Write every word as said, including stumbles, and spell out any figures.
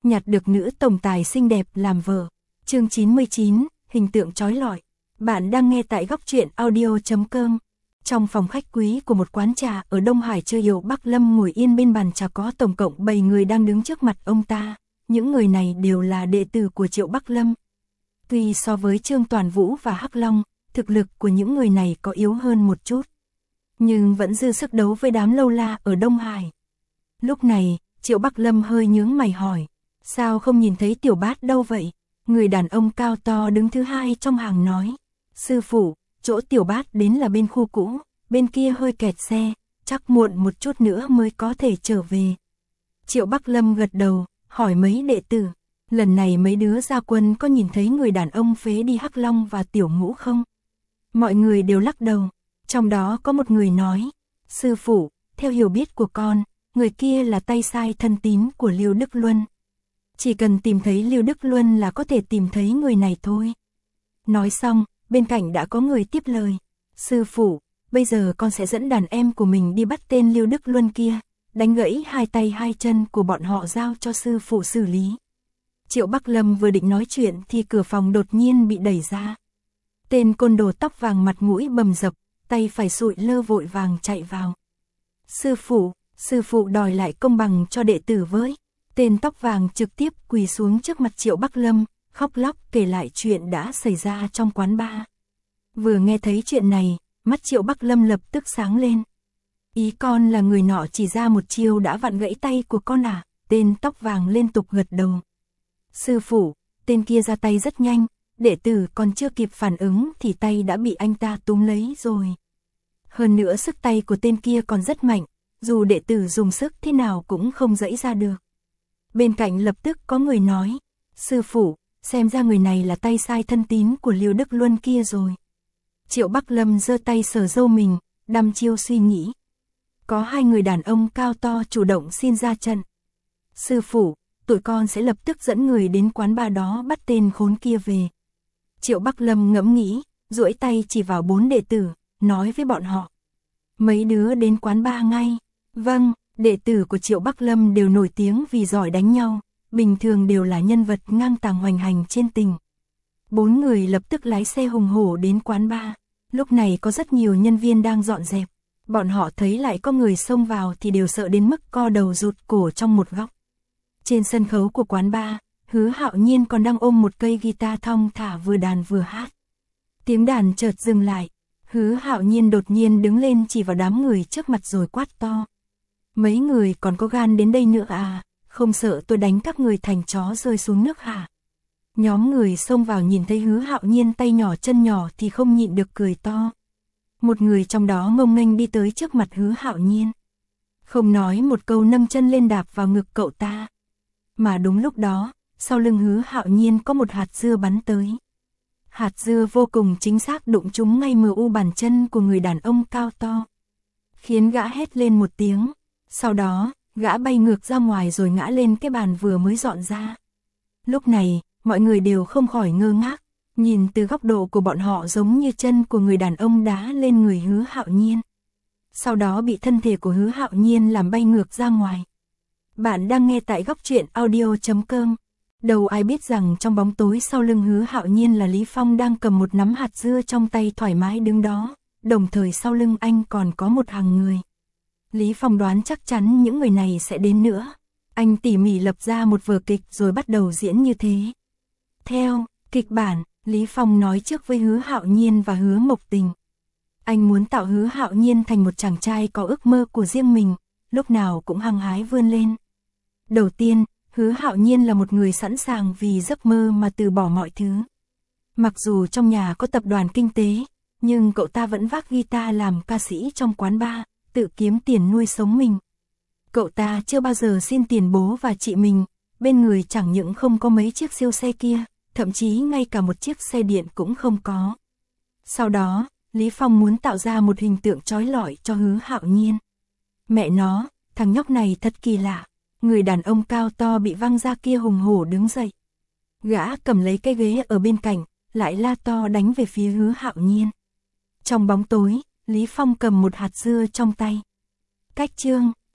nhặt được nữ tổng tài xinh đẹp làm vợ. Chương chín mươi chín, hình tượng chói lọi. Bạn đang nghe tại góc truyện audio chấm com. Trong phòng khách quý của một quán trà ở Đông Hải chơi Triệu Bắc Lâm ngồi yên bên bàn trà, có tổng cộng bảy người đang đứng trước mặt ông ta. Những người này đều là đệ tử của Triệu Bắc Lâm. Tuy so với Trương Toàn Vũ và Hắc Long, thực lực của những người này có yếu hơn một chút, nhưng vẫn dư sức đấu với đám lâu la ở Đông Hải. Lúc này, Triệu Bắc Lâm hơi nhướng mày hỏi, sao không nhìn thấy Tiểu Bát đâu vậy? Người đàn ông cao to đứng thứ hai trong hàng nói, sư phụ, chỗ Tiểu Bát đến là bên khu cũ, bên kia hơi kẹt xe, chắc muộn một chút nữa mới có thể trở về. Triệu Bắc Lâm gật đầu, hỏi mấy đệ tử, lần này mấy đứa ra quân có nhìn thấy người đàn ông phế đi Hắc Long và Tiểu Ngũ không? Mọi người đều lắc đầu, trong đó có một người nói, sư phụ, theo hiểu biết của con, người kia là tay sai thân tín của Lưu Đức Luân. Chỉ cần tìm thấy Lưu Đức Luân là có thể tìm thấy người này thôi. Nói xong, bên cạnh đã có người tiếp lời, sư phụ, bây giờ con sẽ dẫn đàn em của mình đi bắt tên Lưu Đức Luân kia, đánh gãy hai tay hai chân của bọn họ giao cho sư phụ xử lý. Triệu Bắc Lâm vừa định nói chuyện thì cửa phòng đột nhiên bị đẩy ra. Tên côn đồ tóc vàng mặt mũi bầm dập, tay phải sụi lơ vội vàng chạy vào. Sư phụ, sư phụ đòi lại công bằng cho đệ tử với. Tên tóc vàng trực tiếp quỳ xuống trước mặt Triệu Bắc Lâm, khóc lóc kể lại chuyện đã xảy ra trong quán bar. Vừa nghe thấy chuyện này, mắt Triệu Bắc Lâm lập tức sáng lên. Ý con là người nọ chỉ ra một chiêu đã vặn gãy tay của con à? Tên tóc vàng liên tục gật đầu. Sư phụ, tên kia ra tay rất nhanh, đệ tử còn chưa kịp phản ứng thì tay đã bị anh ta túm lấy rồi. Hơn nữa sức tay của tên kia còn rất mạnh, dù đệ tử dùng sức thế nào cũng không giãy ra được. Bên cạnh lập tức có người nói, sư phụ, xem ra người này là tay sai thân tín của Lưu Đức Luân kia rồi. Triệu Bắc Lâm giơ tay sờ râu mình, đăm chiêu suy nghĩ. Có hai người đàn ông cao to chủ động xin ra trận. Sư phụ, tụi con sẽ lập tức dẫn người đến quán bar đó bắt tên khốn kia về. Triệu Bắc Lâm ngẫm nghĩ, duỗi tay chỉ vào bốn đệ tử, nói với bọn họ. Mấy đứa đến quán bar ngay. Vâng, đệ tử của Triệu Bắc Lâm đều nổi tiếng vì giỏi đánh nhau, bình thường đều là nhân vật ngang tàng hoành hành trên tỉnh. Bốn người lập tức lái xe hùng hổ đến quán bar. Lúc này có rất nhiều nhân viên đang dọn dẹp. Bọn họ thấy lại có người xông vào thì đều sợ đến mức co đầu rụt cổ trong một góc. Trên sân khấu của quán bar, Hứa Hạo Nhiên còn đang ôm một cây guitar thong thả vừa đàn vừa hát. Tiếng đàn chợt dừng lại, Hứa Hạo Nhiên đột nhiên đứng lên chỉ vào đám người trước mặt rồi quát to. Mấy người còn có gan đến đây nữa à, không sợ tôi đánh các người thành chó rơi xuống nước hả? Nhóm người xông vào nhìn thấy Hứa Hạo Nhiên tay nhỏ chân nhỏ thì không nhịn được cười to. Một người trong đó ngông nghênh đi tới trước mặt Hứa Hạo Nhiên. Không nói một câu nâng chân lên đạp vào ngực cậu ta. Mà đúng lúc đó, sau lưng Hứa Hạo Nhiên có một hạt dưa bắn tới. Hạt dưa vô cùng chính xác đụng trúng ngay mờ u bàn chân của người đàn ông cao to, khiến gã hét lên một tiếng. Sau đó, gã bay ngược ra ngoài rồi ngã lên cái bàn vừa mới dọn ra. Lúc này, mọi người đều không khỏi ngơ ngác, nhìn từ góc độ của bọn họ giống như chân của người đàn ông đá lên người Hứa Hạo Nhiên. Sau đó bị thân thể của Hứa Hạo Nhiên làm bay ngược ra ngoài. Bạn đang nghe tại góc truyện audio chấm com. Đâu ai biết rằng trong bóng tối sau lưng Hứa Hạo Nhiên là Lý Phong đang cầm một nắm hạt dưa trong tay thoải mái đứng đó, đồng thời sau lưng anh còn có một hàng người. Lý Phong đoán chắc chắn những người này sẽ đến nữa. Anh tỉ mỉ lập ra một vở kịch rồi bắt đầu diễn như thế. Theo kịch bản, Lý Phong nói trước với Hứa Hạo Nhiên và Hứa Mộc Tình. Anh muốn tạo Hứa Hạo Nhiên thành một chàng trai có ước mơ của riêng mình, lúc nào cũng hăng hái vươn lên. Đầu tiên, Hứa Hạo Nhiên là một người sẵn sàng vì giấc mơ mà từ bỏ mọi thứ. Mặc dù trong nhà có tập đoàn kinh tế, nhưng cậu ta vẫn vác guitar làm ca sĩ trong quán bar, tự kiếm tiền nuôi sống mình. Cậu ta chưa bao giờ xin tiền bố và chị mình, bên người chẳng những không có mấy chiếc siêu xe kia, thậm chí ngay cả một chiếc xe điện cũng không có. Sau đó, Lý Phong muốn tạo ra một hình tượng chói lọi cho Hứa Hạo Nhiên. Mẹ nó, thằng nhóc này thật kỳ lạ. Người đàn ông cao to bị văng ra kia hùng hổ đứng dậy. Gã cầm lấy cái ghế ở bên cạnh, lại la to đánh về phía Hứa Hạo Nhiên. Trong bóng tối, Lý Phong cầm một hạt dưa trong tay. Cách chương,